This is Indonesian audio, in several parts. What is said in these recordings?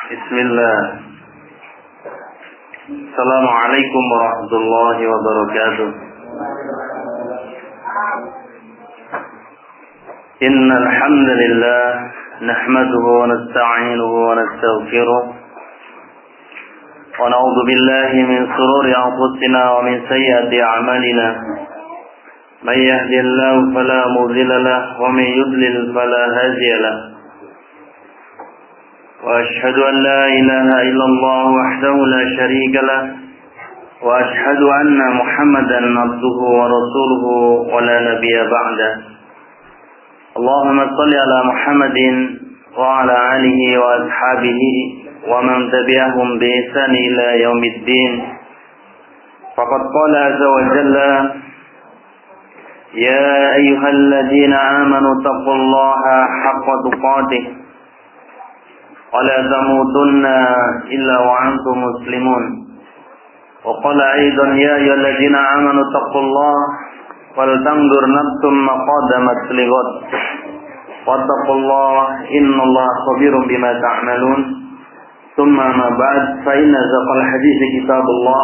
Bismillah. Assalamualaikum warahmatullahi wabarakatuh. Innal hamdalillah nahmaduhu wa nasta'inuhu wa nastaghfiruh wa na'udzu billahi min shururi anfusina wa min sayyiati a'malina. May yahdihillahu fala mudilla lahu wa may yudlil fala hadiya lahu. وأشهد أن لا إله إلا الله وحده لا شريك له وأشهد أن محمدا عبده ورسوله ولا نبي بعده اللهم صل على محمد وعلى آله وأصحابه ومن تبعهم بإحسان إلى يوم الدين فقد قال عز وجل يا أيها الذين آمنوا اتقوا الله حق تقاته ولا تموتن إلا وأنتم مسلمون وقال أيضا يا أيها الذين آمنوا اتقوا الله ولتنظر نفس ما قدمت لغد واتقوا الله إن الله خبير بما تعملون ثم ما بعد فإن أصدق الحديث كتاب الله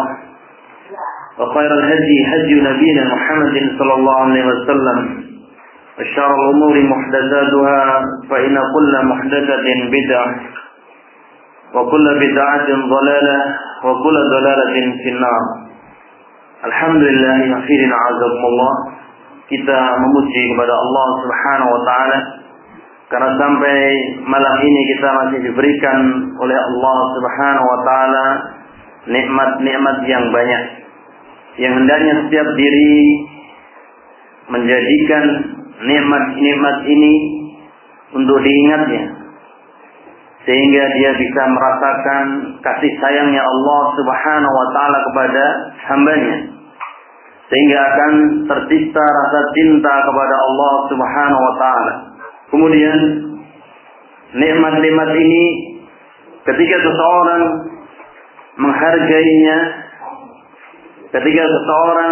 وخير الهدي هدي نبينا محمد صلى الله عليه وسلم وشر الأمور محدثاتها فإن كل محدثة بدعة وكل بدعة ضلالة وكل ضلالة في النار. Alhamdulillah akhirin a'azakumullah. Kita memuji kepada Allah Subhanahu wa taala karena sampai malam ini kita masih diberikan oleh Allah Subhanahu wa taala nikmat-nikmat yang banyak yang hendaknya setiap diri menjadikan nikmat-nikmat ini untuk diingatnya sehingga dia bisa merasakan kasih sayangnya Allah Subhanahu wa taala kepada hambanya sehingga akan tercipta rasa cinta kepada Allah Subhanahu wa taala. Kemudian nikmat-nikmat ini ketika seseorang menghargainya, ketika seseorang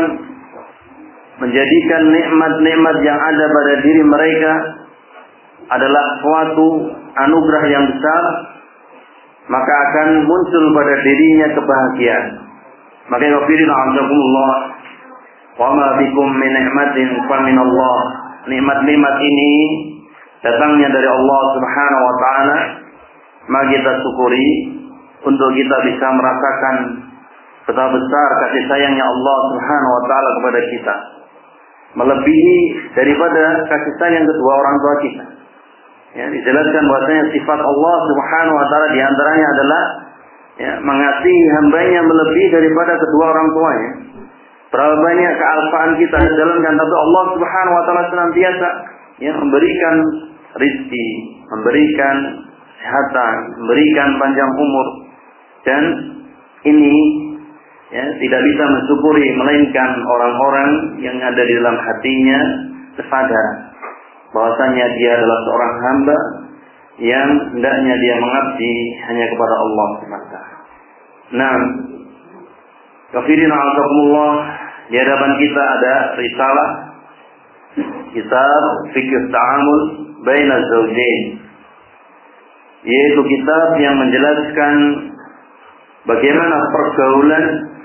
menjadikan nikmat-nikmat yang ada pada diri mereka adalah suatu anugerah yang besar, maka akan muncul pada dirinya kebahagiaan. Maka yaghfiruna a'azakumullah wa ma bikum min ni'matin fa min Allah. Nikmat-nikmat ini datangnya dari Allah Subhanahu wa taala, maka kita syukuri untuk kita bisa merasakan betapa besar kasih sayangnya Allah Subhanahu wa taala kepada kita, melebihi daripada kasih sayang kedua orang tua kita. Ya, dijelaskan bahwasanya sifat Allah Subhanahu wa taala di antaranya adalah mengasihi hambanya melebihi daripada kedua orang tuanya. Berapa banyak kealfaan kita dijalankan, tapi Allah Subhanahu wa taala senantiasa memberikan rizki, memberikan kesehatan, memberikan panjang umur, dan ini tidak bisa mensyukuri melainkan orang-orang yang ada di dalam hatinya kesadaran bahwasanya dia adalah seorang hamba yang hendaknya dia mengabdi hanya kepada Allah semata. Nah, kafirin a'azakumullah, di hadapan kita ada risalah kitab Fiqh Ta'amul Baina Zawjain, yaitu kitab yang menjelaskan bagaimana pergaulan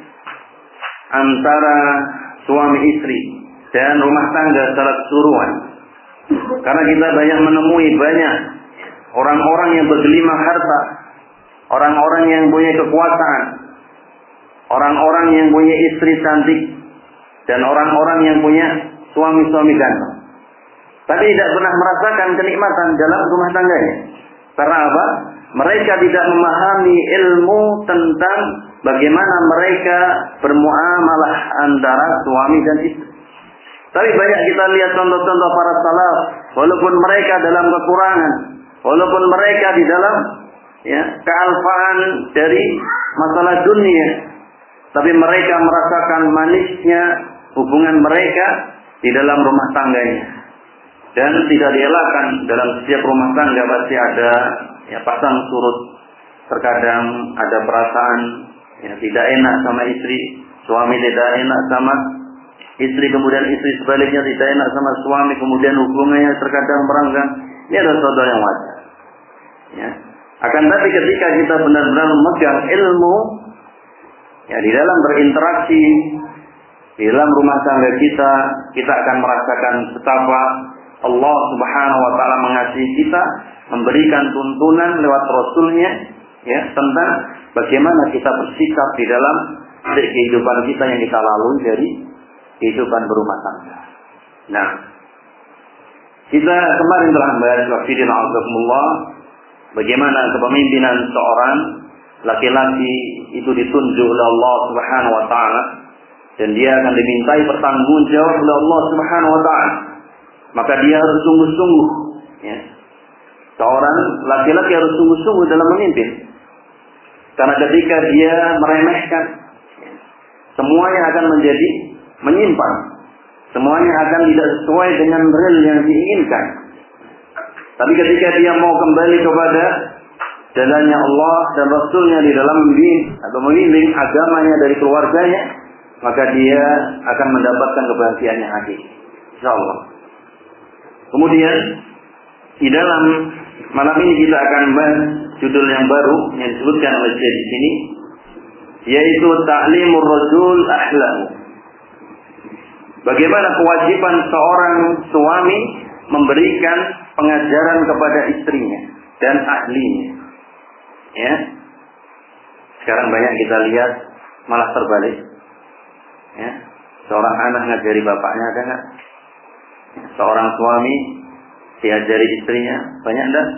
antara suami istri dan rumah tangga secara keseluruhan. Karena kita banyak menemui orang-orang yang bergelimang harta, orang-orang yang punya kekuasaan, orang-orang yang punya istri cantik, dan orang-orang yang punya suami-suami ganteng, tapi tidak pernah merasakan kenikmatan dalam rumah tangganya. Karena apa? Mereka tidak memahami ilmu tentang bagaimana mereka bermuamalah antara suami dan istri. Tapi banyak kita lihat contoh-contoh para salaf, walaupun mereka dalam kekurangan, walaupun mereka di dalam kealfaan dari masalah dunia, tapi mereka merasakan manisnya hubungan mereka di dalam rumah tangganya. Dan tidak dielakkan dalam setiap rumah tangga pasti ada pasang surut. Terkadang ada perasaan tidak enak sama istri, suami tidak enak sama istri, kemudian istri sebaliknya tidak enak sama suami, kemudian hubungannya terkadang merenggang. Ini adalah sesuatu yang wajar. Akan tapi ketika kita benar-benar memegang ilmu, ya di dalam berinteraksi, di dalam rumah tangga kita akan merasakan betapa Allah Subhanahu wa taala mengasihi kita, memberikan tuntunan lewat Rasul-Nya, ya, tentang bagaimana kita bersikap di dalam kehidupan kita yang kita lalui dari kehidupan berumah tangga. Nah, kita kemarin telah membahas wafidina azakumullah, bagaimana kepemimpinan seorang laki-laki itu ditunjuk oleh Allah Subhanahu wa taala dan dia akan dimintai pertanggungjawab oleh Allah Subhanahu wa taala. Maka dia harus sungguh-sungguh, ya. Seorang laki-laki harus sungguh-sungguh dalam memimpin. Karena ketika dia meremehkan, semuanya akan menjadi menyimpang. Semuanya akan tidak sesuai dengan real yang diinginkan. Tapi ketika dia mau kembali kepada jalannya Allah dan Rasulnya di dalam membimbing agamanya dari keluarganya, maka dia akan mendapatkan kebahagiaan yang hakiki, insyaallah. Kemudian di dalam malam ini kita akan bahas judul yang baru yang disebutkan oleh Syekh di sini, yaitu ta'limur rajul ahlahu. Bagaimana kewajiban seorang suami memberikan pengajaran kepada istrinya dan ahlinya. Ya. Sekarang banyak kita lihat malah terbalik. Ya. Seorang anak ngajari bapaknya, ada nggak? Seorang suami diajari istrinya, banyak enggak?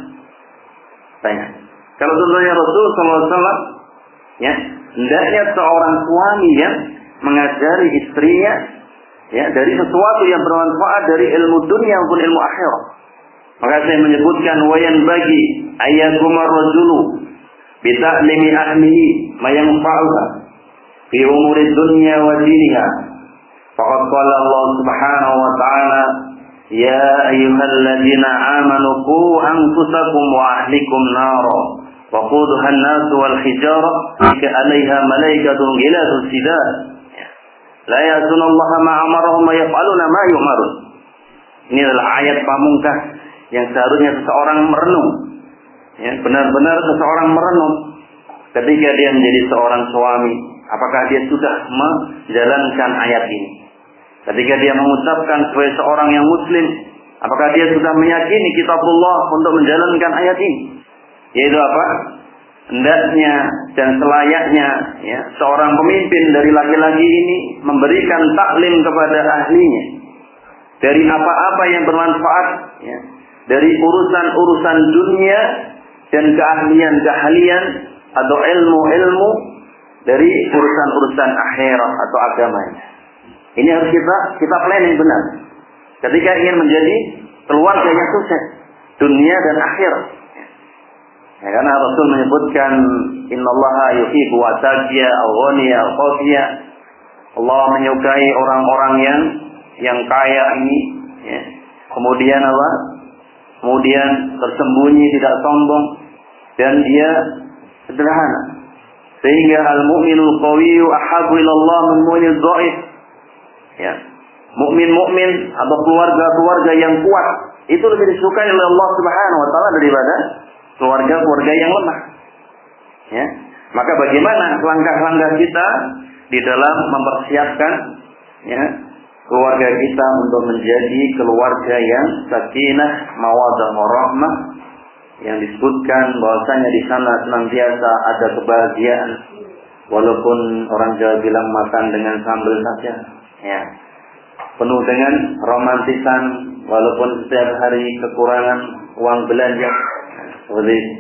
Banyak. Kalau contohnya Rasul SAW, ya, hendaknya seorang suami yang mengajari istrinya, ya, dari sesuatu yang bermanfaat dari ilmu dunia maupun ilmu akhirat. Maka saya menyebutkan wayan bagi ayakumar rajulu bita'limi ahlihi ma yanfa'uha fi umuri dunya wa diniha. Faqad qala Allah Subhanahu wa ta'ala, ya ayyuhalladzina amanu qu anfusakum wa ahlikum nara wa quduha an-nas wal hijara 'alaiha malaikatun ghiladun shidad la ya'sunallaha ma amarahum wa yaf'aluna ma yu'marun. Ini adalah ayat pamungkas yang seharusnya seseorang merenung. Ya, benar-benar seseorang merenung ketika dia menjadi seorang suami, apakah dia sudah menjalankan ayat ini? Ketika dia mengucapkan sebagai seorang yang muslim, apakah dia sudah meyakini kitabullah untuk menjalankan ayat ini? Yaitu apa? Hendaknya dan selayaknya, ya, seorang pemimpin dari laki-laki ini memberikan taklim kepada ahlinya dari apa-apa yang bermanfaat, ya, dari urusan-urusan dunia dan keahlian atau ilmu-ilmu dari urusan-urusan akhirat atau agamanya. Ini harus kita planning benar. Ketika ingin menjadi keluarga yang sukses dunia dan akhirat. Ya, karena Rasul menyebutkan innallaha yuhibbu ataqiya al-ghaniya al-qafiya. Allah menyukai orang-orang yang kaya ini, ya. Kemudian apa? Kemudian tersembunyi, tidak sombong, dan dia sederhana. Sehingga al-mu'minul qawiyyu ahabbu ila Allah min mu'minil dhaif. Ya. Mukmin-mukmin atau keluarga-keluarga yang kuat itu lebih disukai oleh Allah Subhanahu wa taala daripada keluarga-keluarga yang lemah. Ya. Maka bagaimana langkah-langkah kita di dalam mempersiapkan, ya, keluarga kita untuk menjadi keluarga yang sakinah, mawaddah, warahmah, yang disebutkan bahwasanya di sana senantiasa ada kebahagiaan, walaupun orang Jawa bilang makan dengan sambal saja, ya, penuh dengan romantisan, walaupun setiap hari kekurangan uang belanja, seperti itu.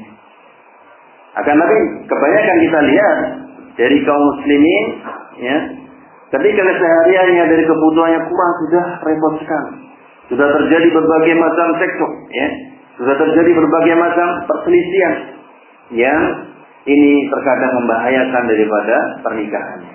Akan tapi kebanyakan kita lihat dari kaum muslimin, ya, ketika kesehariannya dari kebutuhannya kurang, sudah repot sekali. Sudah terjadi berbagai macam cekcok, ya. Sudah terjadi berbagai macam perselisihan yang ini terkadang membahayakan daripada pernikahannya.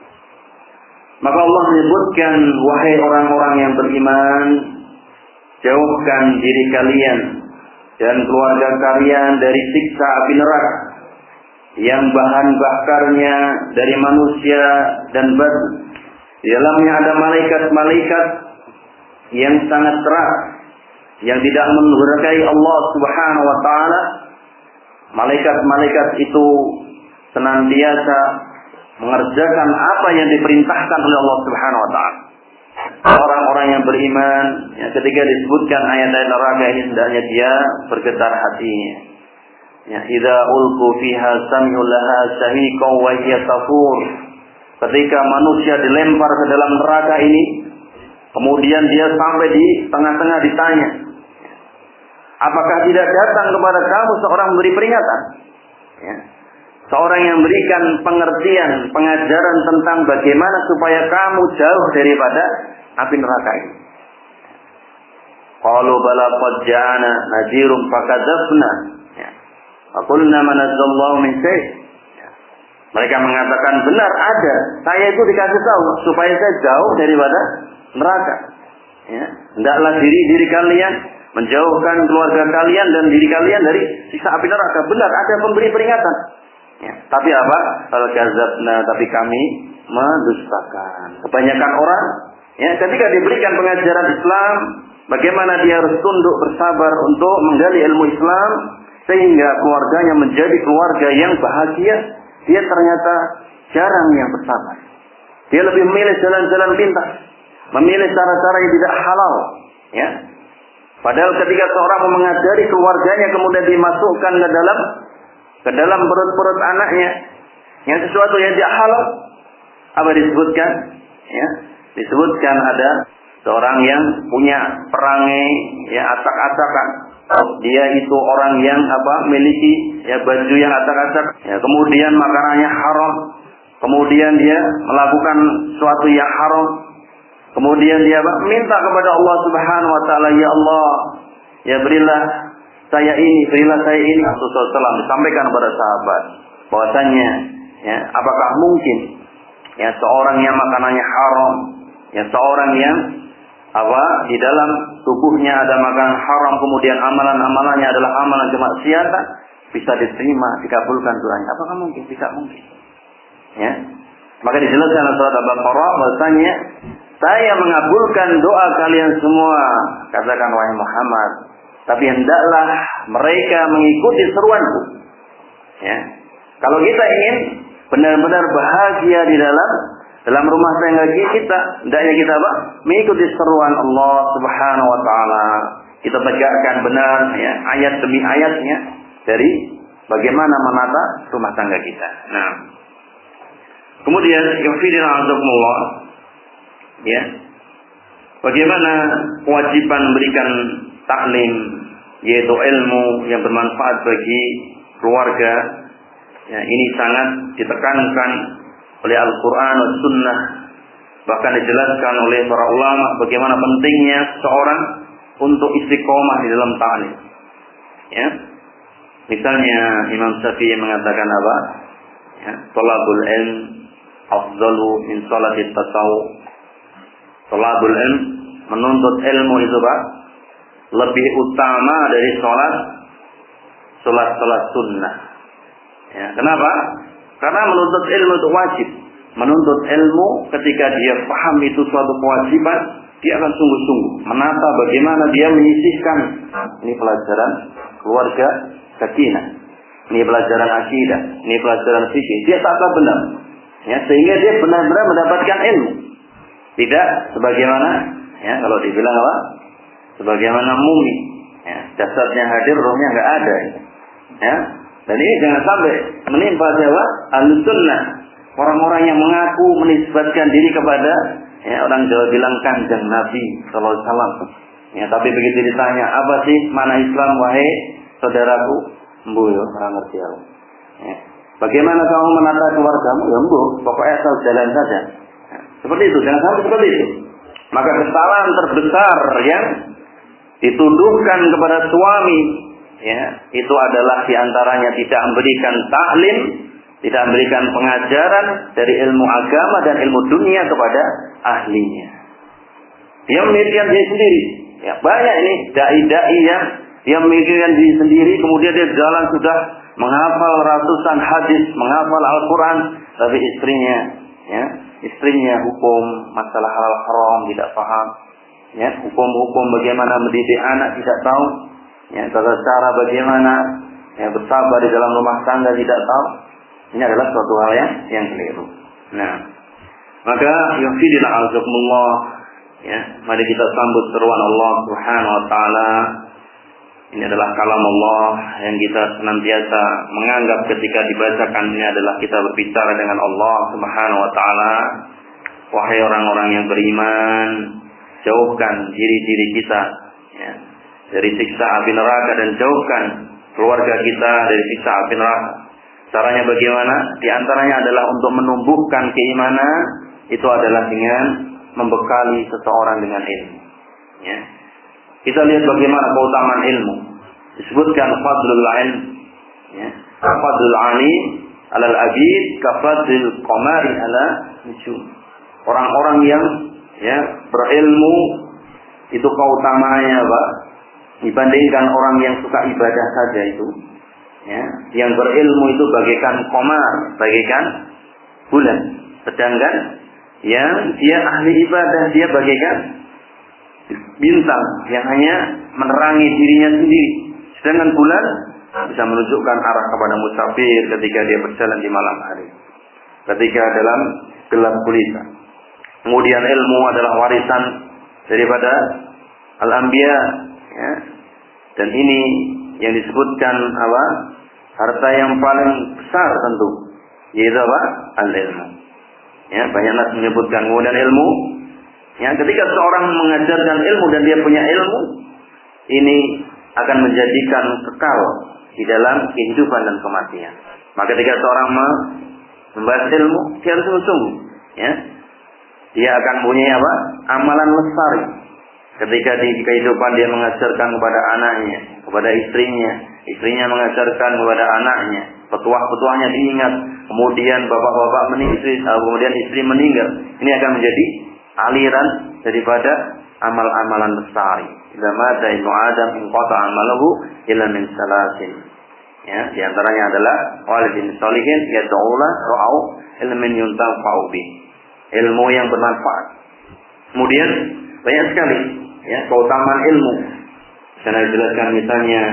Maka Allah menyebutkan, wahai orang-orang yang beriman, jauhkan diri kalian dan keluarga kalian dari siksa api neraka yang bahan bakarnya dari manusia dan batu. Di dalamnya ada malaikat-malaikat yang sangat keras, yang tidak mendurhakai Allah Subhanahu wa taala. malaikat-malaikat itu senantiasa mengerjakan apa yang diperintahkan oleh Allah Subhanahu wa taala. Orang-orang yang beriman, ya, ketika disebutkan ayat-ayat neraka ini hendaknya dia bergetar hatinya. Ya, idza ulqu fiha sami'u laha shahiqan wa hiya tafur. Ketika manusia dilempar ke dalam neraka ini, kemudian dia sampai di tengah-tengah ditanya, apakah tidak datang kepada kamu seorang memberi peringatan? Ya. Seorang yang memberikan pengertian, pengajaran tentang bagaimana supaya kamu jauh daripada api neraka ini. Qalu bala qad ja'ana nadhirun fakadzabna. Ya. Qulna ma nazzallahu min syai'. Ya. Mereka mengatakan benar ada. Saya itu dikasih tahu supaya saya jauh daripada neraka. Ya. Hendaklah diri kalian menjauhkan keluarga kalian dan diri kalian dari siksa api neraka. Benar ada pemberi peringatan. Ya, tapi apa? Al-kadzabna, tapi kami mendustakan. Kebanyakan orang, ya, ketika diberikan pengajaran Islam, bagaimana dia harus tunduk bersabar untuk menggali ilmu Islam sehingga keluarganya menjadi keluarga yang bahagia, dia ternyata jarang yang bersabar. Dia lebih memilih jalan-jalan pintas, memilih cara-cara yang tidak halal, ya. Padahal ketika seorang mengajari keluarganya kemudian dimasukkan ke dalam perut-perut anaknya yang sesuatu yang tidak halal, apa disebutkan? Ya, disebutkan ada seorang yang punya perangai, ya, acak-acakan. Dia itu orang yang miliki, ya, baju yang acak-acak, ya, kemudian makanannya haram, kemudian dia melakukan sesuatu yang haram, kemudian dia minta kepada Allah Subhanahu wa taala, ya Allah, ya berilah saya ini, berilah saya ini. Rasulullah SAW disampaikan kepada sahabat bahwasanya, ya, apakah mungkin, ya, seorang yang makanannya haram, ya, seorang yang di dalam tubuhnya ada makanan haram, kemudian amalan-amalannya adalah amalan kemaksiatan, bisa diterima, dikabulkan doanya? Apakah mungkin? Tidak mungkin. Ya. Maka dijelaskan dalam surat Al-Baqarah bahwasanya saya mengabulkan doa kalian semua, katakan wahai Muhammad, tapi hendaklah mereka mengikuti seruanku. Ya. Kalau kita ingin benar-benar bahagia di dalam rumah tangga kita, hendaknya kita mengikuti seruan Allah Subhanahu wa taala. Kita tegakkan benar, ya, ayat demi ayatnya dari bagaimana menata rumah tangga kita. Nah, kemudian yufidina azakumullah, ya, bagaimana kewajiban memberikan taklim, yaitu ilmu yang bermanfaat bagi keluarga. Ya, ini sangat ditekankan oleh Al-Quran dan Sunnah, bahkan dijelaskan oleh para ulama bagaimana pentingnya seorang untuk istiqomah di dalam ta'lim. Ya, misalnya Imam Syafi'i mengatakan apa? Ya, thalabul ilm afdalu min salatit tasawuf. Thalabul ilm, menuntut ilmu itu lebih utama dari sholat sunnah. Ya, kenapa? Karena menuntut ilmu itu wajib. Menuntut ilmu ketika dia paham itu suatu kewajiban, dia akan sungguh-sungguh menata bagaimana dia menyisihkan. Ini pelajaran keluarga sakinah, ini pelajaran akidah, ini pelajaran fikih. Dia tata benar, ya, sehingga dia benar-benar mendapatkan ilmu. Tidak sebagaimana, ya, kalau dibilang apa? Sebagaimana mumi, ya, jasadnya hadir, rohnya nggak ada, ya. Dan ini jangan sampai menimpa siapa? Ahlus sunnah, orang-orang yang mengaku menisbatkan diri kepada, ya, orang Jawa bilang kanjeng Nabi Sallallahu Alaihi Wasallam. Ya, tapi begitu ditanya apa sih mana Islam, wahai saudaraku, embu yo, orang ngerti aku. Ya. Bagaimana kamu menata keluargamu? Ya embu, pokoknya asal jalan saja. Ya. Seperti itu, jangan sampai seperti itu. Maka kesalahan terbesar yang dituduhkan kepada suami, ya, itu adalah diantaranya tidak memberikan taklim, tidak memberikan pengajaran dari ilmu agama dan ilmu dunia kepada ahlinya. Dia memikirkan diri sendiri. Ya, banyak ini dai-dai yang dia memikirkan diri sendiri, kemudian dia jalan sudah menghafal ratusan hadis, menghafal Al-Quran, tapi istrinya hukum masalah halal haram tidak paham. Ya, hukum-hukum bagaimana mendidik anak tidak tahu. Ya, tata cara bagaimana bersabar di dalam rumah tangga tidak tahu, ini adalah suatu hal yang keliru. Nah, maka yufidil azakumullah, ya, mari kita sambut seruan Allah Subhanahu wa taala. Ini adalah kalam Allah yang kita senantiasa menganggap ketika dibacakan ini adalah kita berbicara dengan Allah Subhanahu wa taala. Wahai orang-orang yang beriman, jauhkan diri-diri kita, ya, dari siksa api neraka dan jauhkan keluarga kita dari siksa api neraka. Caranya bagaimana? Di antaranya adalah untuk menumbuhkan keimanan, itu adalah dengan membekali seseorang dengan ilmu. Ya. Kita lihat bagaimana keutamaan ilmu. Disebutkan fadlul ilm, ya, fadlul alim alal abid kafadlil qamari ala nujum. Orang-orang yang, ya, berilmu itu keutamaannya apa? Dibandingkan orang yang suka ibadah saja itu, ya, yang berilmu itu bagaikan qamar, bagaikan bulan. Sedangkan yang dia ahli ibadah, dia bagaikan bintang yang hanya menerangi dirinya sendiri. Sedangkan bulan bisa menunjukkan arah kepada musafir ketika dia berjalan di malam hari, ketika dalam gelap gulita. Kemudian ilmu adalah warisan daripada al-anbiya, ya. Dan ini yang disebutkan apa? Harta yang paling besar tentu, yaitu apa? Al-ilmu. Ya, banyak nas menyebutkan kemudian ilmu. Ya, ketika seorang mengajarkan ilmu dan dia punya ilmu, ini akan menjadikan kekal di dalam kehidupan dan kematian. Maka ketika seorang membahas ilmu, dia harus sungguh-sungguh, ya. Dia akan punya apa? Amalan lestari. Ketika di kehidupan dia mengajarkan kepada anaknya, kepada istrinya mengajarkan kepada anaknya, petuah-petuahnya diingat, kemudian bapak-bapak kemudian istri meninggal. Ini akan menjadi aliran daripada amal-amalan lestari. Idza mata ibnu Adam inqata amaluhu illa min salasin. Ya, di antaranya adalah walidin sholihin yad'ula ra'au ilmin yuntafa'u bi. Ilmu yang bermanfaat. Kemudian banyak sekali, ya, keutamaan ilmu. Saya jelaskan misalnya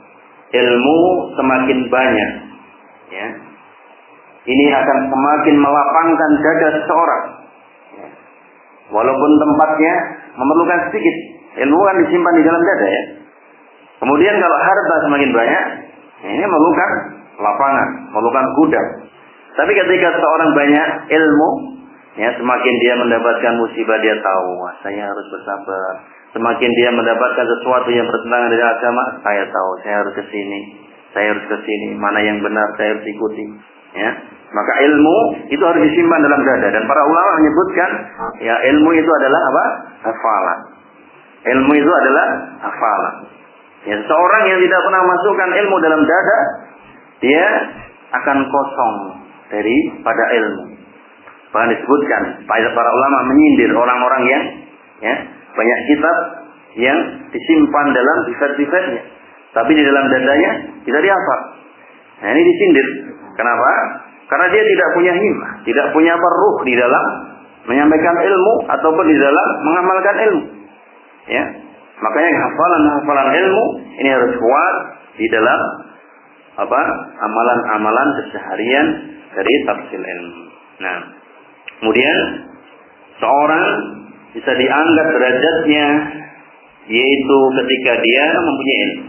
ilmu semakin banyak, ya, ini akan semakin melapangkan dada seseorang, ya. Walaupun tempatnya memerlukan sedikit, ilmu kan disimpan di dalam dada, ya. Kemudian kalau harta semakin banyak, ini memerlukan lapangan, memerlukan gudang. Tapi ketika seorang banyak ilmu, ya, semakin dia mendapatkan musibah dia tahu, wah, saya harus bersabar. Semakin dia mendapatkan sesuatu yang bertentangan dengan agama, saya tahu, saya harus ke sini, mana yang benar saya harus ikuti, ya. Maka ilmu itu harus disimpan dalam dada, dan para ulama menyebutkan, ya, ilmu itu adalah apa? Hafalan. Ilmu itu adalah hafalan. Ya, seorang yang tidak pernah masukkan ilmu dalam dada, dia akan kosong daripada ilmu. Bahkan disebutkan para ulama menyindir orang-orang yang, ya, banyak kitab yang disimpan dalam sifat-sifatnya, tapi di dalam dadanya tidak dihafal. Nah, ini disindir. Kenapa? Karena dia tidak punya himmah, tidak punya ruh di dalam menyampaikan ilmu ataupun di dalam mengamalkan ilmu. Ya, makanya hafalan ilmu ini harus kuat di dalam apa? Amalan-amalan keseharian dari tafsir ilmu. Nah, kemudian seorang bisa diangkat derajatnya yaitu ketika dia mempunyai ilmu.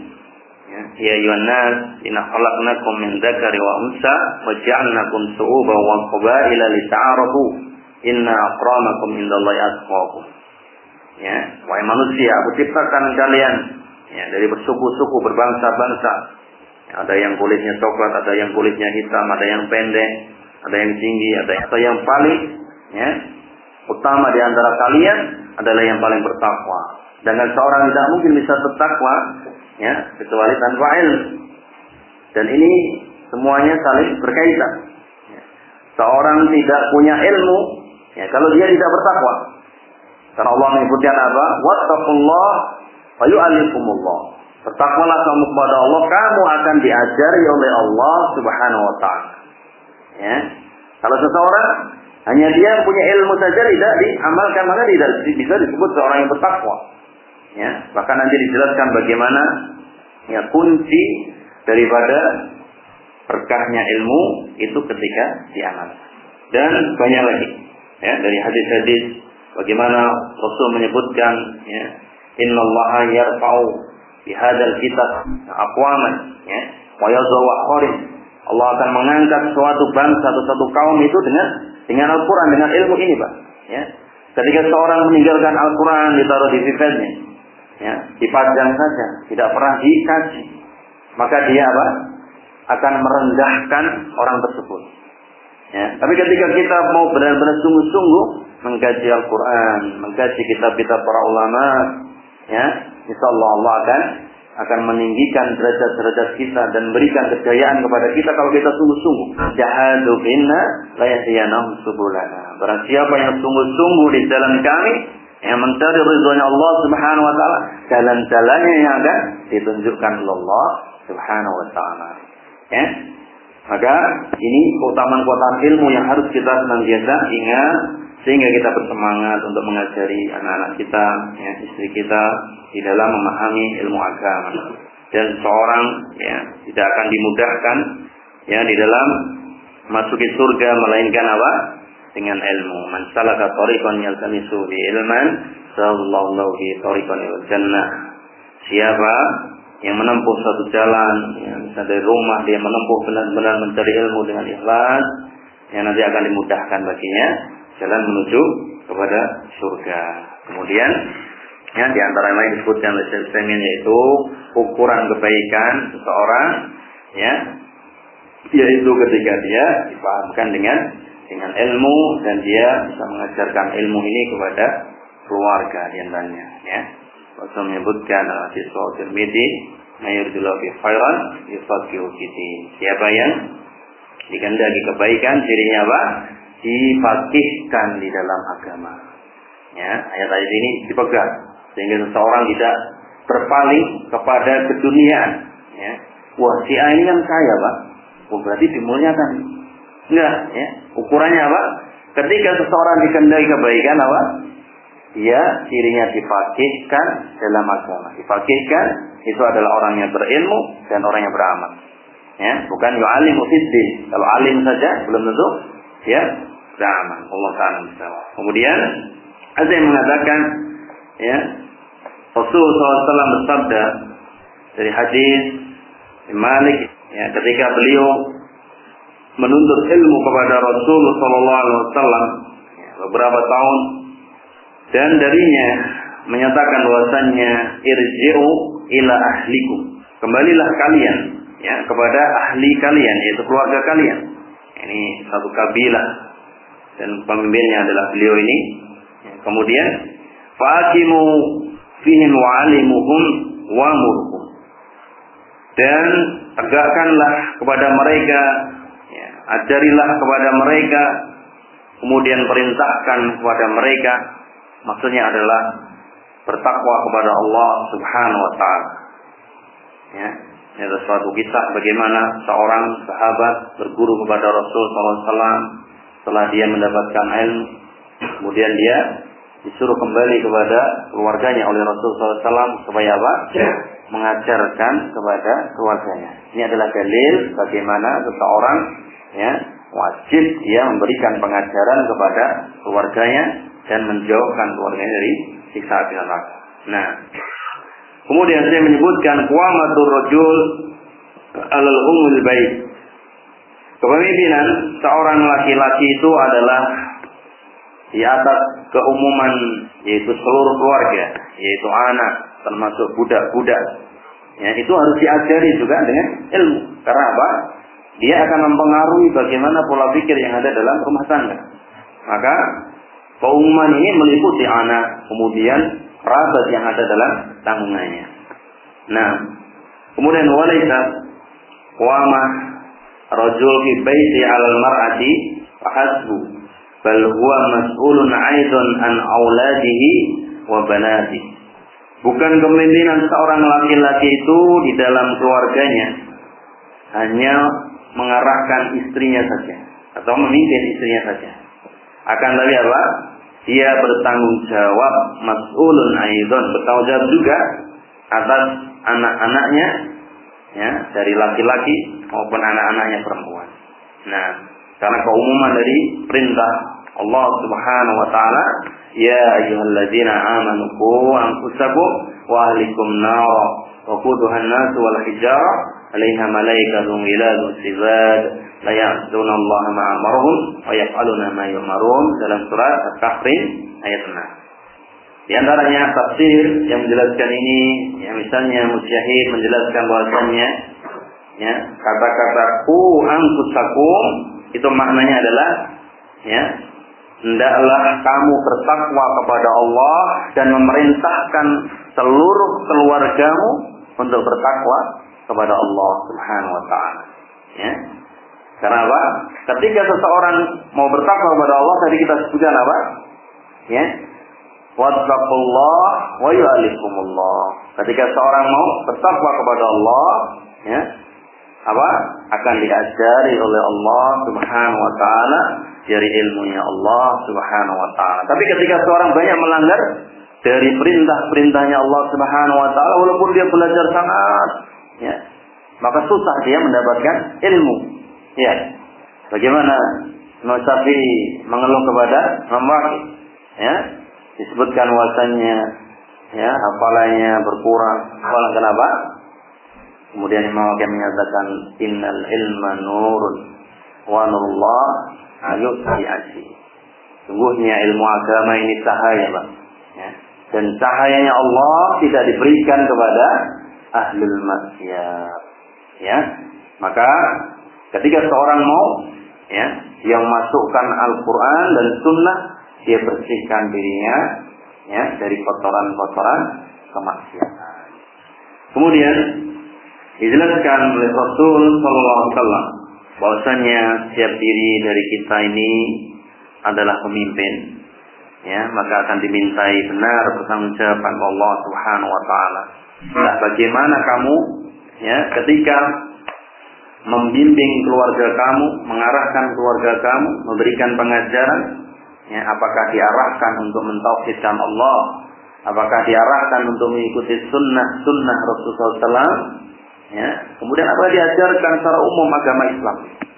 Ya ayyuhan nas, inna khalaqnakum min dzakari wa unsa wa ja'alnakum shu'uban wa qabaila lita'arafu inna akramakum indallahi atqakum. Ya, wahai manusia, aku ciptakan kalian, ya, dari bersuku-suku, berbangsa-bangsa. Ada yang kulitnya coklat, ada yang kulitnya hitam, ada yang pendek, ada yang tinggi, ada yang paling, ya, utama di antara kalian adalah yang paling bertakwa. Dan seorang tidak mungkin bisa bertakwa, ya, kecuali tanpa ilmu. Dan ini semuanya saling berkaitan. Ya. Seorang tidak punya ilmu, ya, kalau dia tidak bertakwa. Karena Allah menyebutkan apa? Wattaqullah wa yu'allikumullah. Bertakwalah kamu kepada Allah, kamu akan diajari oleh Allah Subhanahu wa taala. Ya. Kalau seseorang hanya dia punya ilmu saja tidak diamalkan, maka tidak bisa disebut seorang yang bertakwa. Ya, bahkan nanti dijelaskan bagaimana, ya, kunci daripada berkahnya ilmu itu ketika diamalkan. Dan banyak lagi ya, dari hadis-hadis bagaimana Rasul menyebutkan ya, innallaha yarfa'u bihadzal kitab aqwaman ya wa yadh'u akharin. Allah akan mengangkat suatu bangsa atau suatu kaum itu dengan Al-Qur'an, dengan ilmu ini, Pak. Ya. Ketika seorang meninggalkan Al-Qur'an ditaruh di sifatnya, ya, dipajang saja, tidak pernah dikaji, maka dia apa? Akan merendahkan orang tersebut. Ya. Tapi ketika kita mau benar-benar sungguh-sungguh mengkaji Al-Quran, mengkaji kitab-kitab para ulama, ya, insyaallah Allah akan meninggikan derajat-derajat kita dan berikan kejayaan kepada kita kalau kita sungguh-sungguh. Jahadu finna la yahdiyanahum subulana. Barang siapa yang sungguh-sungguh di jalan kami, yang mencari ridhonya Allah Subhanahu wa taala, jalan-jalannya yang akan ditunjukkan oleh Allah Subhanahu wa taala. Ya. Maka ini keutamaan-keutamaan ilmu yang harus kita senantiasa ingat sehingga kita bersemangat untuk mengajari anak-anak kita, ya, istri kita di dalam memahami ilmu agama. Dan seorang ya tidak akan dimudahkan ya di dalam masuki surga melainkan apa? Dengan ilmu. Man salaka tariqan yaltamisu bi ilman, sallallahu bi tariqan ilal jannah. Siapa yang menempuh satu jalan, ya, misalnya dari rumah dia menempuh benar-benar mencari ilmu dengan ikhlas, yang nanti akan dimudahkan baginya jalan menuju kepada surga. Kemudian, ya, di antara yang lain disebutkan oleh Syekh Utsaimin yaitu ukuran kebaikan seseorang, ya, yaitu ketika dia dipahamkan dengan ilmu dan dia bisa mengajarkan ilmu ini kepada keluarga di antaranya, ya. Rasul menyebutkan hadis Sahih Tirmidzi, "Mayyurdillahu bi khairan yufaqihu fiddin." Siapa yang dikehendaki kebaikan, cirinya apa? Difaqihkan di dalam agama. Ya, ayat-ayat ini dipegang sehingga seseorang tidak berpaling kepada keduniaan. Ya, wah si A ini kan kaya, Pak. Oh, berarti dimuliakan. Enggak, ya. Ukurannya apa? Ketika seseorang dikehendaki kebaikan apa? Dia cirinya difaqihkan dalam agama. Difaqihkan itu adalah orang yang berilmu dan orang yang beramal. Ya, bukan yu'alimu fiddin. Kalau alim saja belum tentu ya beramal. Allah Ta'ala bisawab. Kemudian ada yang mengatakan ya Rasulullah SAW bersabda dari hadis Malik ya, ketika beliau menuntut ilmu kepada Rasulullah SAW ya, beberapa tahun. Dan darinya menyatakan bahwasannya irji'u ila ahlikum. Kembalilah kalian ya kepada ahli kalian yaitu keluarga kalian. Ini satu kabilah dan pemimpinnya adalah beliau ini. Ya, kemudian faqimu fihim wa alimuhum wa murhum. Dan tegakkanlah kepada mereka ya, ajarilah kepada mereka kemudian perintahkan kepada mereka. Maksudnya adalah bertakwa kepada Allah Subhanahu wa taala. Ya, ini adalah suatu kisah bagaimana seorang sahabat berguru kepada Rasul SAW setelah dia mendapatkan ilmu, kemudian dia disuruh kembali kepada keluarganya oleh Rasul SAW supaya apa? Mengajarkan kepada keluarganya. Ini adalah dalil bagaimana seseorang ya wajib dia memberikan pengajaran kepada keluarganya dan menjauhkan keluarganya dari siksa api neraka. Nah, kemudian saya menyebutkan qawamatur rajul alal umul bait. Kepemimpinan seorang laki-laki itu adalah di atas keumuman yaitu seluruh keluarga, yaitu anak termasuk budak-budak. Ya, itu harus diajari juga dengan ilmu. Karena apa? Dia akan mempengaruhi bagaimana pola pikir yang ada dalam rumah tangga. Maka keumuman ini meliputi anak, kemudian kerabat yang ada dalam tanggungannya. Nah, kemudian walaita qawamah rajul fi baiti 'alal mar'ati fahasbu bal huwa mas'ulun 'aidan an auladihi wa banatihi. Bukan kepemimpinan seorang laki-laki itu di dalam keluarganya hanya mengarahkan istrinya saja atau memimpin istrinya saja. Akan tapi apa? Dia bertanggung jawab mas'ulun aidan, bertanggung jawab juga atas anak-anaknya ya, dari laki-laki maupun anak-anaknya perempuan. Nah, karena keumuman dari perintah Allah Subhanahu wa taala, ya ayyuhalladzina amanu qu anfusakum wa ahlikum nara wa quduha an-nas wal hijarah 'alaiha malaikatun ghiladun shidad la ya'suna Allah ma amarahum wa yaf'aluna ma yu'marun, dalam surat At-Tahrim ayat 6. Di antaranya tafsir yang menjelaskan ini, yang misalnya Mujahid menjelaskan bahwasannya ya, kata-kata qu anfusakum itu maknanya adalah ya, hendaklah kamu bertakwa kepada Allah dan memerintahkan seluruh keluargamu untuk bertakwa kepada Allah Subhanahu wa taala. Ya. Karena apa? Ketika seseorang mau bertakwa kepada Allah, tadi kita sebutkan apa? Ya. Wattaqullah wa yu'allikumullah. Ketika seorang mau bertakwa kepada Allah, ya, apa? Akan diajari oleh Allah Subhanahu wa taala dari ilmunya Allah Subhanahu wa taala. Tapi ketika seorang banyak melanggar dari perintah-perintahnya Allah Subhanahu wa taala, walaupun dia belajar sangat, ya, maka susah dia mendapatkan ilmu. Ya. Bagaimana Imam Syafi'i mengeluh kepada Imam Waqi', ya? Disebutkan wasannya, ya, hafalannya berkurang. Hafalan kenapa? Kemudian Imam Waqi' menyatakan innal ilma nurun wa nurullah ayuti asy. Sungguhnya ilmu agama ini cahaya, Pak. Ya. Dan cahayanya Allah tidak diberikan kepada ahlul maksiat. Ya. Maka ketika seorang mau, ya, yang masukkan Al-Quran dan Sunnah, dia bersihkan dirinya, ya, dari kotoran-kotoran kemaksiatan. Kemudian dijelaskan oleh Rasul Sallallahu Alaihi Wasallam bahwasanya setiap diri dari kita ini adalah pemimpin, ya, maka akan dimintai benar pertanggungjawaban Allah Subhanahu Wa Taala. Nah, bagaimana kamu, ya, ketika membimbing keluarga kamu, mengarahkan keluarga kamu, memberikan pengajaran, ya, apakah diarahkan untuk mentauhidkan Allah, apakah diarahkan untuk mengikuti sunnah Rasulullah SAW, ya, kemudian apa diajarkan secara umum agama Islam.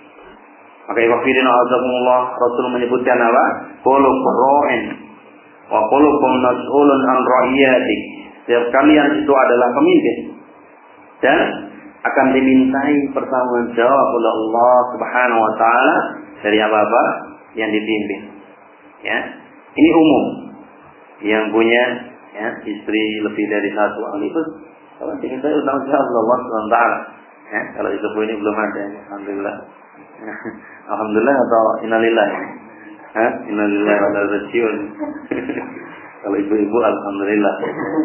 Maka ikhwafidin a'azakumullah, Rasul menyebutkan apa? Qulukum ra'in wa qulukum mas'ulun an ra'iyati. Setiap kalian itu adalah pemimpin dan akan dimintai pertanggungjawab oleh Allah Subhanahu wa taala dari apa-apa yang dipimpin. Ya. Ini umum. Yang punya, ya, istri lebih dari satu ahli itu kalau dimintai pertanggungjawab oleh Allah Subhanahu wa taala. Ya, kalau itu ini belum ada, alhamdulillah. Alhamdulillah atau innalillah. Hah? Innalillah wa inna ilaihi raji'un. Kalau ibu-ibu alhamdulillah.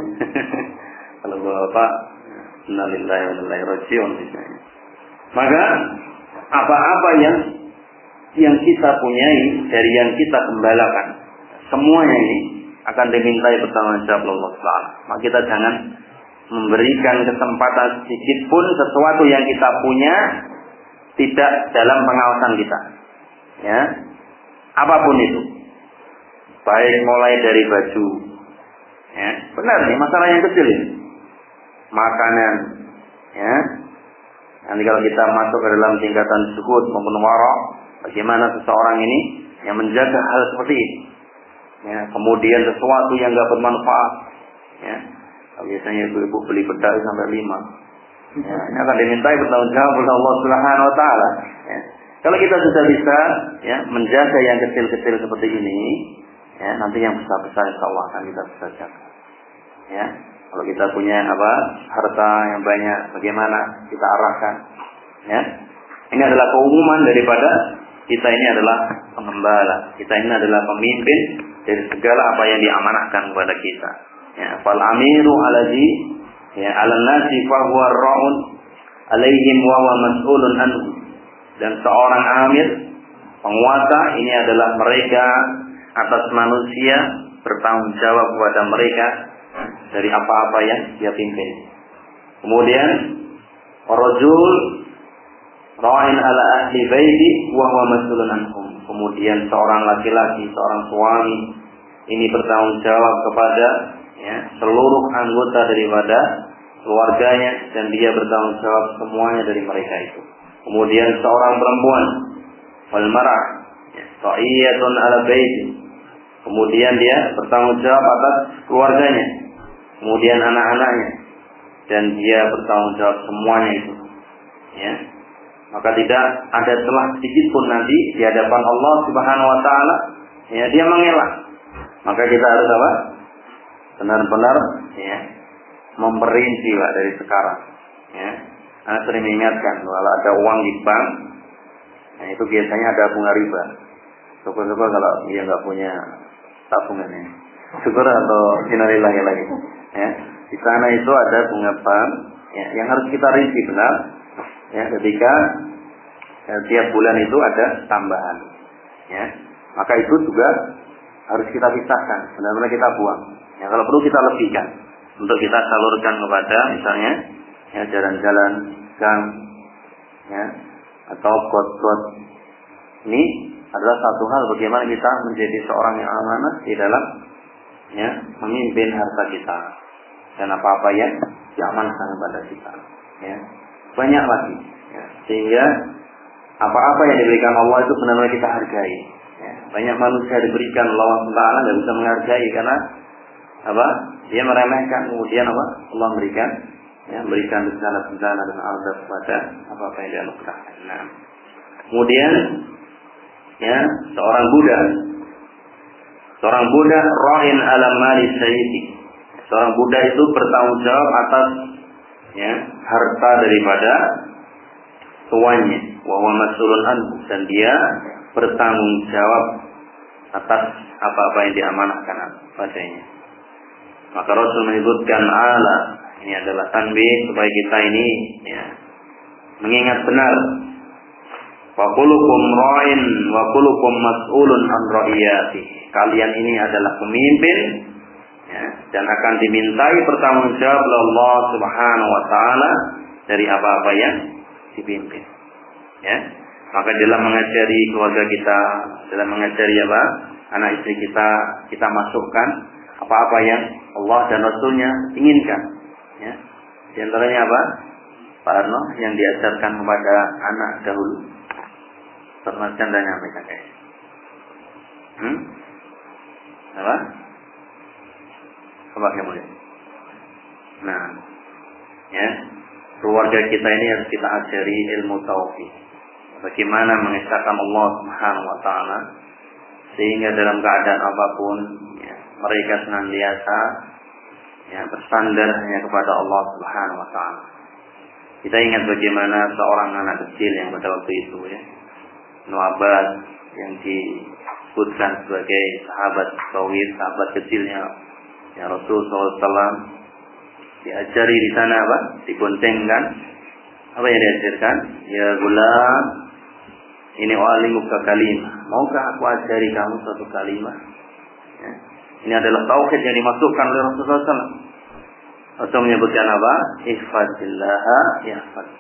Kalau bapak innalillahi wa inna ilaihi raji'un misalnya. Maka apa-apa yang kita punyai dari yang kita gembalakan, semuanya ini akan dimintai pertanggungjawab Allah Taala. Maka kita jangan memberikan kesempatan sedikit pun sesuatu yang kita punya tidak dalam pengawasan kita. Ya. Apapun itu. Baik mulai dari baju. Ya, benar nih, masalah yang kecil ini. Makanan, ya. Nanti kalau kita masuk ke dalam tingkatan zuhud maupun wara', bagaimana seseorang ini yang menjaga hal seperti ini. Ya, kemudian sesuatu yang enggak bermanfaat, ya. Biasanya ibu-ibu beli bedak sampai 5. Ya, ini akan dimintai pertanggungjawab oleh Allah Subhanahu wa taala. Ya. Kalau kita sudah bisa, ya, menjaga yang kecil-kecil seperti ini, ya, nanti yang besar-besar insyaallah akan kita bisa jaga. Ya. Kalau kita punya apa? Harta yang banyak, bagaimana kita arahkan? Ya. Ini adalah keumuman daripada kita ini adalah pengembala. Kita ini adalah pemimpin dari segala apa yang diamanahkan kepada kita. Ya, fal amiru alladhi, ya, 'alan nasi fa huwa ar-ra'un 'alaihim wa huwa mas'ulun anhu. Dan seorang amir, penguasa, ini adalah mereka atas manusia, bertanggung jawab kepada mereka dari apa-apa yang dia pimpin. Kemudian rajul ra'in ala ahli baiti wa huwa mas'ulun anhum. Kemudian seorang laki-laki, seorang suami, ini bertanggung jawab kepada, ya, seluruh anggota daripada keluarganya, dan dia bertanggung jawab semuanya dari mereka itu. Kemudian seorang perempuan, wal mar'ah ta'iyatun ala baiti, kemudian dia bertanggung jawab atas keluarganya, kemudian anak-anaknya, dan dia bertanggung jawab semuanya itu. Ya. Maka tidak ada celah sedikit pun nanti di hadapan Allah Subhanahu wa taala, ya, dia mengelak. Maka kita harus apa? Benar-benar, ya, memperinci lah dari sekarang. Ya. Saya sering mengingatkan kalau ada uang di bank, nah itu biasanya ada bunga riba. Syukur-syukur kalau dia nggak punya tabungan ini. Syukur atau innalillahi lagi. Ya. Di sana itu ada bunga bank, ya, yang harus kita rinci benar. Ya, ketika tiap bulan itu ada tambahan. Ya. Maka itu juga harus kita pisahkan, benar-benar kita buang. Ya, kalau perlu kita lebihkan untuk kita salurkan kepada misalnya, ya, jalan-jalan gang, ya, atau got-got. Ini adalah satu hal bagaimana kita menjadi seorang yang amanah di dalam, ya, memimpin harta kita dan apa-apa yang diamanahkan kepada kita. Ya, banyak lagi. Ya, sehingga apa-apa yang diberikan Allah itu benar-benar kita hargai. Ya, banyak manusia diberikan Allah Taala nggak bisa menghargai karena apa? Dia meremehkan, kemudian apa? Allah memberikan, ya, memberikan bencana-bencana dan azab kepada apa-apa yang dia anugerahkan. Nah, kemudian, ya, seorang budak ra'in ala mali sayyidi. Seorang budak itu bertanggung jawab atas, ya, harta daripada tuannya, wa huwa mas'ulun anhu, dan dia bertanggung jawab atas apa-apa yang diamanahkan padanya. Maka Rasul menyebutkan ala, ini adalah tanbih supaya kita ini, ya, mengingat benar. Wa kullukum ra'in wa kullukum mas'ulun an ra'iyati. Kalian ini adalah pemimpin, ya, dan akan dimintai pertanggungjawab oleh Allah Subhanahu wa taala dari apa-apa yang dipimpin. Ya. Maka dalam mengajari keluarga kita, dalam mengajari apa? Anak istri kita, kita masukkan apa-apa yang Allah dan Rasulnya inginkan. Ya. Di antaranya apa? Pak Arno yang diajarkan kepada anak dahulu. Termasuk dan nyampaikan kayaknya. Apa? Coba yang mulia. Nah, ya, keluarga kita ini harus kita ajari ilmu tauhid. Bagaimana mengesahkan Allah Subhanahu wa taala sehingga dalam keadaan apapun, ya, mereka senantiasa, ya, bersandar hanya kepada Allah Subhanahu wa taala. Kita ingat bagaimana seorang anak kecil yang pada waktu itu, ya, Nu'abbas, yang disebutkan sebagai sahabat tauhid, sahabat kecilnya, ya, Rasulullah SAW, diajari di sana apa? Digoncengkan. Apa yang diajarkan? Ya gulam, ini wa'alimuka kalimah. Maukah aku ajari kamu suatu kalimat? Ya. Ini adalah tauhid yang dimasukkan oleh Rasulullah SAW. Rasul menyebutkan apa? Ihfadillaha yahfad.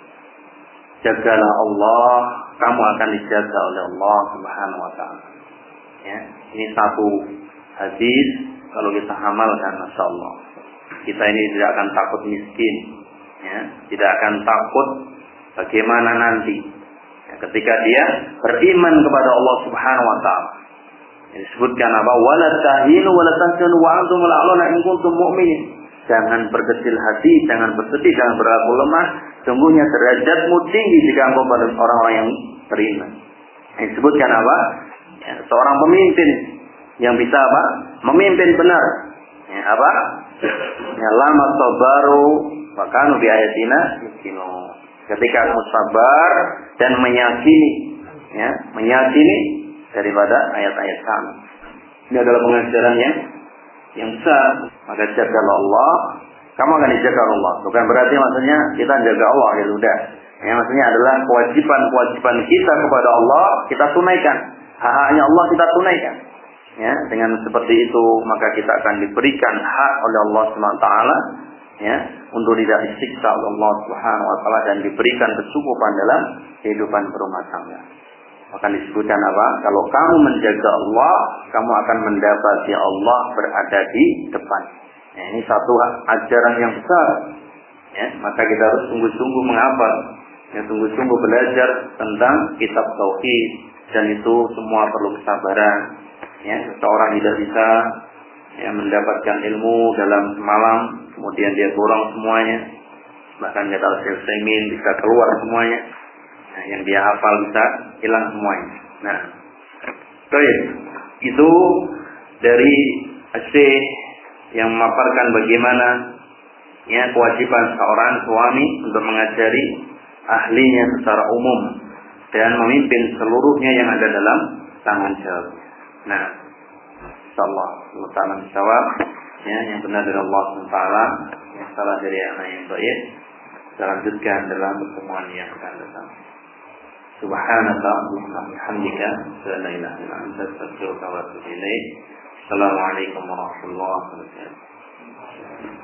Jagalah Allah, kamu akan dijaga oleh Allah Subhanahu wa taala. Ya, ini satu hadis kalau kita amalkan, masya Allah, kita ini tidak akan takut miskin, ya, tidak akan takut bagaimana nanti, ya, ketika dia beriman kepada Allah Subhanahu wa taala. Disebutkan apa? Wala tahinu wala tahzanu wa antum al-a'launa in kuntum mu'minin. Jangan berkecil hati, jangan bersedih, jangan berlaku lemah. Sungguhnya derajatmu tinggi jika engkau pada orang-orang yang beriman. Disebutkan apa? Ya, seorang pemimpin yang bisa apa? Memimpin benar. Ya, apa? Ya, lama sabaru wa kanu bi ayatina yuqinu. Ketika kamu sabar dan meyakini, ya, meyakini daripada ayat-ayat kami. Ini adalah pengajaran yang besar. Maka jagalah Allah, kamu akan dijaga Allah. Bukan berarti maksudnya kita jaga Allah, ya sudah. Yang maksudnya adalah kewajiban kita kepada Allah kita tunaikan. Hak-haknya Allah kita tunaikan. Ya, dengan seperti itu maka kita akan diberikan hak oleh Allah Subhanahu wa taala, ya, untuk tidak disiksa oleh Allah Subhanahu wa taala dan diberikan kecukupan dalam kehidupan berumah tangga. Akan disebutkan apa? Kalau kamu menjaga Allah, kamu akan mendapati Allah berada di depan. Nah, ini satu ajaran yang besar. Ya, maka kita harus sungguh-sungguh menghafal, ya, sungguh-sungguh belajar tentang kitab tauhid, dan itu semua perlu kesabaran. Ya, seseorang tidak bisa ya mendapatkan ilmu dalam semalam, kemudian dia borong semuanya. Bahkan kata Syekh Utsaimin bisa keluar semuanya. Nah, yang dia hafal bisa hilang semuanya. Nah, baik. Itu dari Syekh yang memaparkan bagaimana ya kewajiban seorang suami untuk mengajari ahlinya secara umum dan memimpin seluruhnya yang ada dalam tangan jawab. Nah, insyaallah Allah Ta'ala menjawab ya, yang benar dari Allah SWT, yang salah dari anak yang baik. Kita lanjutkan dalam pertemuan yang akan datang. Subhanallah wa bihamdika, la ilaha illa anta, astaghfiruka wa atubu ilaik. Assalamualaikum warahmatullahi wabarakatuh.